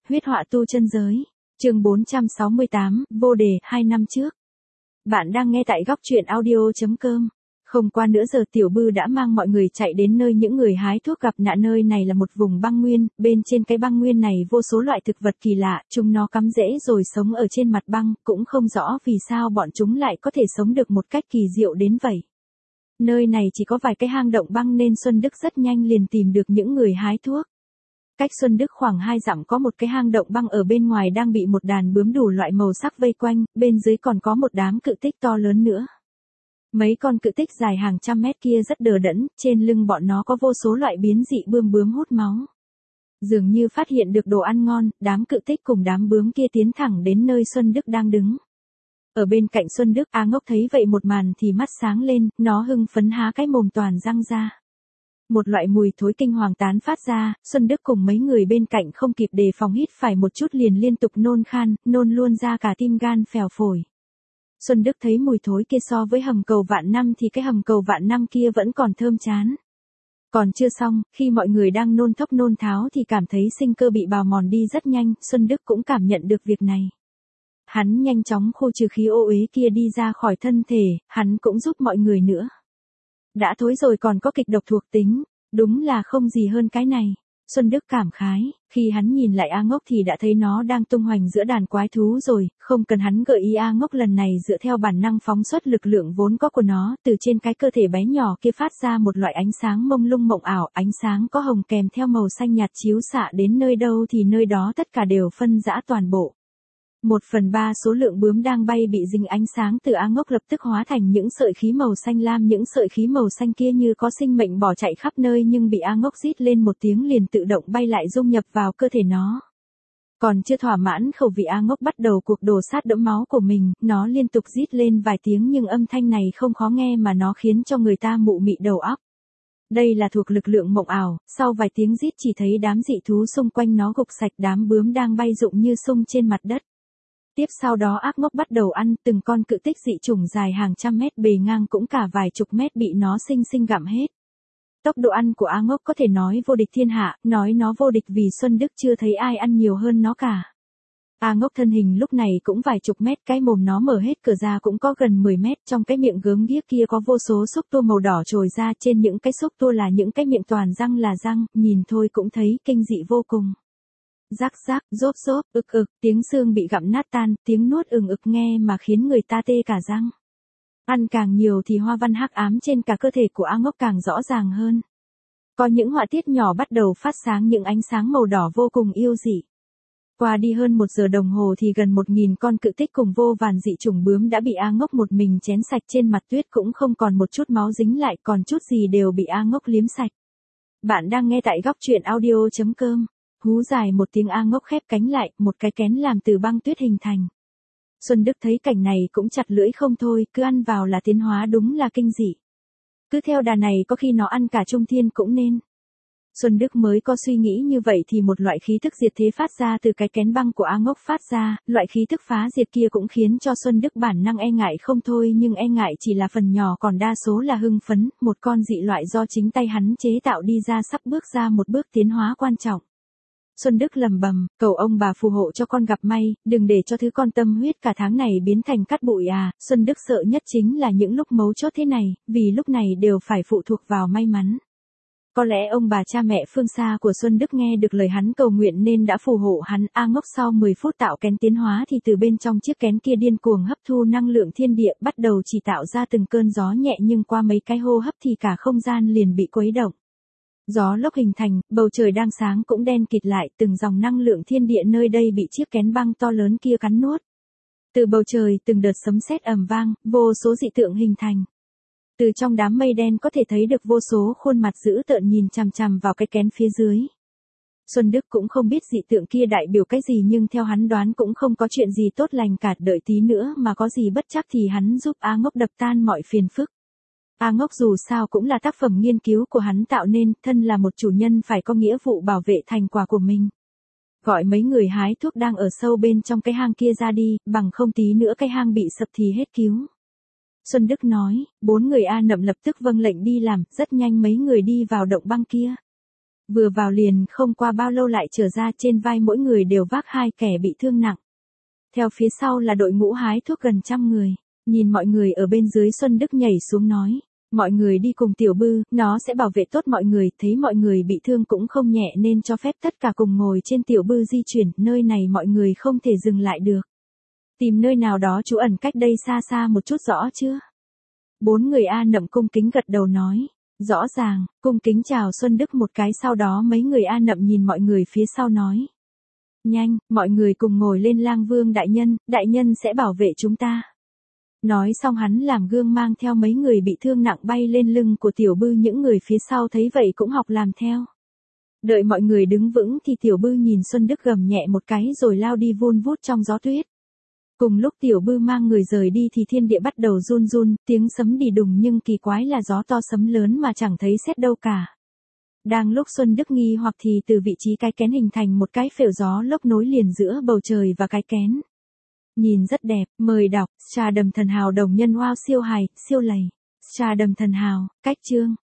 huyết họa tu chân giới. Chương 468, vô đề, 2 năm trước. Bạn đang nghe tại góc truyện audio.com. Không qua nửa giờ Tiểu Bư đã mang mọi người chạy đến nơi những người hái thuốc gặp nạn. Nơi này là một vùng băng nguyên, bên trên cái băng nguyên này vô số loại thực vật kỳ lạ, chúng nó cắm rễ rồi sống ở trên mặt băng, cũng không rõ vì sao bọn chúng lại có thể sống được một cách kỳ diệu đến vậy. Nơi này chỉ có vài cái hang động băng nên Xuân Đức rất nhanh liền tìm được những người hái thuốc. Cách Xuân Đức khoảng 2 dặm có một cái hang động băng, ở bên ngoài đang bị một đàn bướm đủ loại màu sắc vây quanh, bên dưới còn có một đám cự tích to lớn nữa. Mấy con cự tích dài hàng trăm mét kia rất đờ đẫn, trên lưng bọn nó có vô số loại biến dị bướm hút máu. Dường như phát hiện được đồ ăn ngon, đám cự tích cùng đám bướm kia tiến thẳng đến nơi Xuân Đức đang đứng. Ở bên cạnh Xuân Đức, A Ngốc thấy vậy một màn thì mắt sáng lên, nó hưng phấn há cái mồm toàn răng ra. Một loại mùi thối kinh hoàng tán phát ra, Xuân Đức cùng mấy người bên cạnh không kịp đề phòng hít phải một chút liền liên tục nôn khan, nôn luôn ra cả tim gan phèo phổi. Xuân Đức thấy mùi thối kia so với hầm cầu vạn năm thì cái hầm cầu vạn năm kia vẫn còn thơm chán. Còn chưa xong, khi mọi người đang nôn thốc nôn tháo thì cảm thấy sinh cơ bị bào mòn đi rất nhanh, Xuân Đức cũng cảm nhận được việc này. Hắn nhanh chóng khô trừ khí ô uế kia đi ra khỏi thân thể, hắn cũng giúp mọi người nữa. Đã thối rồi còn có kịch độc thuộc tính, đúng là không gì hơn cái này. Xuân Đức cảm khái, khi hắn nhìn lại A Ngốc thì đã thấy nó đang tung hoành giữa đàn quái thú rồi, không cần hắn gợi ý. A Ngốc lần này dựa theo bản năng phóng xuất lực lượng vốn có của nó, từ trên cái cơ thể bé nhỏ kia phát ra một loại ánh sáng mông lung mộng ảo, ánh sáng có hồng kèm theo màu xanh nhạt chiếu xạ đến nơi đâu thì nơi đó tất cả đều phân rã toàn bộ. 1/3 số lượng bướm đang bay bị dính ánh sáng từ A Ngốc lập tức hóa thành những sợi khí màu xanh lam, những sợi khí màu xanh kia như có sinh mệnh bỏ chạy khắp nơi nhưng bị A Ngốc rít lên một tiếng liền tự động bay lại dung nhập vào cơ thể nó. Còn chưa thỏa mãn khẩu vị, A Ngốc bắt đầu cuộc đổ sát đẫm máu của mình, nó liên tục rít lên vài tiếng nhưng âm thanh này không khó nghe mà nó khiến cho người ta mụ mị đầu óc. Đây là thuộc lực lượng mộng ảo, sau vài tiếng rít chỉ thấy đám dị thú xung quanh nó gục sạch đám bướm đang bay rụng như sung trên mặt đất. Tiếp sau đó ác ngốc bắt đầu ăn, từng con cự tích dị chủng dài hàng trăm mét bề ngang cũng cả vài chục mét bị nó xinh xinh gặm hết. Tốc độ ăn của A Ngốc có thể nói vô địch thiên hạ, nói nó vô địch vì Xuân Đức chưa thấy ai ăn nhiều hơn nó cả. A Ngốc thân hình lúc này cũng vài chục mét, cái mồm nó mở hết cửa ra cũng có gần 10 mét, trong cái miệng gớm ghiếc kia có vô số xúc tua màu đỏ trồi ra, trên những cái xúc tua là những cái miệng toàn răng là răng, nhìn thôi cũng thấy kinh dị vô cùng. Rắc rắc, rốp rốp, ực, tiếng xương bị gặm nát tan, tiếng nuốt ực nghe mà khiến người ta tê cả răng. Ăn càng nhiều thì hoa văn hắc ám trên cả cơ thể của A Ngốc càng rõ ràng hơn. Có những họa tiết nhỏ bắt đầu phát sáng những ánh sáng màu đỏ vô cùng yêu dị. Qua đi hơn 1 giờ đồng hồ thì gần 1000 con cự tích cùng vô vàn dị chủng bướm đã bị A Ngốc một mình chén sạch, trên mặt tuyết cũng không còn một chút máu dính lại, còn chút gì đều bị A Ngốc liếm sạch. Bạn đang nghe tại góc truyện audio.com. Hú dài một tiếng, A Ngốc khép cánh lại, một cái kén làm từ băng tuyết hình thành. Xuân Đức thấy cảnh này cũng chặt lưỡi không thôi, cứ ăn vào là tiến hóa đúng là kinh dị. Cứ theo đà này có khi nó ăn cả Trung Thiên cũng nên. Xuân Đức mới có suy nghĩ như vậy thì một loại khí thức diệt thế phát ra từ cái kén băng của A Ngốc phát ra, loại khí thức phá diệt kia cũng khiến cho Xuân Đức bản năng e ngại không thôi, nhưng e ngại chỉ là phần nhỏ, còn đa số là hưng phấn, một con dị loại do chính tay hắn chế tạo đi ra sắp bước ra một bước tiến hóa quan trọng. Xuân Đức lầm bầm, cầu ông bà phù hộ cho con gặp may, đừng để cho thứ con tâm huyết cả tháng này biến thành cát bụi à. Xuân Đức sợ nhất chính là những lúc mấu chốt thế này, vì lúc này đều phải phụ thuộc vào may mắn. Có lẽ ông bà cha mẹ phương xa của Xuân Đức nghe được lời hắn cầu nguyện nên đã phù hộ hắn. A Ngốc sau 10 phút tạo kén tiến hóa thì từ bên trong chiếc kén kia điên cuồng hấp thu năng lượng thiên địa, bắt đầu chỉ tạo ra từng cơn gió nhẹ nhưng qua mấy cái hô hấp thì cả không gian liền bị quấy động. Gió lốc hình thành, bầu trời đang sáng cũng đen kịt lại, từng dòng năng lượng thiên địa nơi đây bị chiếc kén băng to lớn kia cắn nuốt. Từ bầu trời, từng đợt sấm sét ầm vang, vô số dị tượng hình thành. Từ trong đám mây đen có thể thấy được vô số khuôn mặt dữ tợn nhìn chằm chằm vào cái kén phía dưới. Xuân Đức cũng không biết dị tượng kia đại biểu cái gì nhưng theo hắn đoán cũng không có chuyện gì tốt lành cả, đợi tí nữa mà có gì bất trắc thì hắn giúp A Ngốc đập tan mọi phiền phức. A Ngốc dù sao cũng là tác phẩm nghiên cứu của hắn tạo nên, thân là một chủ nhân phải có nghĩa vụ bảo vệ thành quả của mình. Gọi mấy người hái thuốc đang ở sâu bên trong cái hang kia ra đi, bằng không tí nữa cái hang bị sập thì hết cứu. Xuân Đức nói, 4 người A Nậm lập tức vâng lệnh đi làm, rất nhanh mấy người đi vào động băng kia. Vừa vào liền không qua bao lâu lại trở ra, trên vai mỗi người đều vác hai kẻ bị thương nặng. Theo phía sau là đội ngũ hái thuốc gần 100 người. Nhìn mọi người ở bên dưới, Xuân Đức nhảy xuống nói. Mọi người đi cùng Tiểu Bư, nó sẽ bảo vệ tốt mọi người, thấy mọi người bị thương cũng không nhẹ nên cho phép tất cả cùng ngồi trên Tiểu Bư di chuyển, nơi này mọi người không thể dừng lại được. Tìm nơi nào đó trú ẩn cách đây xa xa một chút, rõ chưa? 4 người A Nậm cung kính gật đầu nói. Rõ ràng, cung kính chào Xuân Đức một cái, sau đó mấy người A Nậm nhìn mọi người phía sau nói. Nhanh, mọi người cùng ngồi lên, Lang Vương đại nhân sẽ bảo vệ chúng ta. Nói xong hắn làm gương mang theo mấy người bị thương nặng bay lên lưng của Tiểu Bư, những người phía sau thấy vậy cũng học làm theo. Đợi mọi người đứng vững thì Tiểu Bư nhìn Xuân Đức gầm nhẹ một cái rồi lao đi vun vút trong gió tuyết. Cùng lúc Tiểu Bư mang người rời đi thì thiên địa bắt đầu run run, tiếng sấm đì đùng, nhưng kỳ quái là gió to sấm lớn mà chẳng thấy sét đâu cả. Đang lúc Xuân Đức nghi hoặc thì từ vị trí cái kén hình thành một cái phễu gió lốc nối liền giữa bầu trời và cái kén. Nhìn rất đẹp, mời đọc, Trà Đầm Thần Hào đồng nhân wow, siêu hài, siêu lầy. Trà Đầm Thần Hào, cách chương.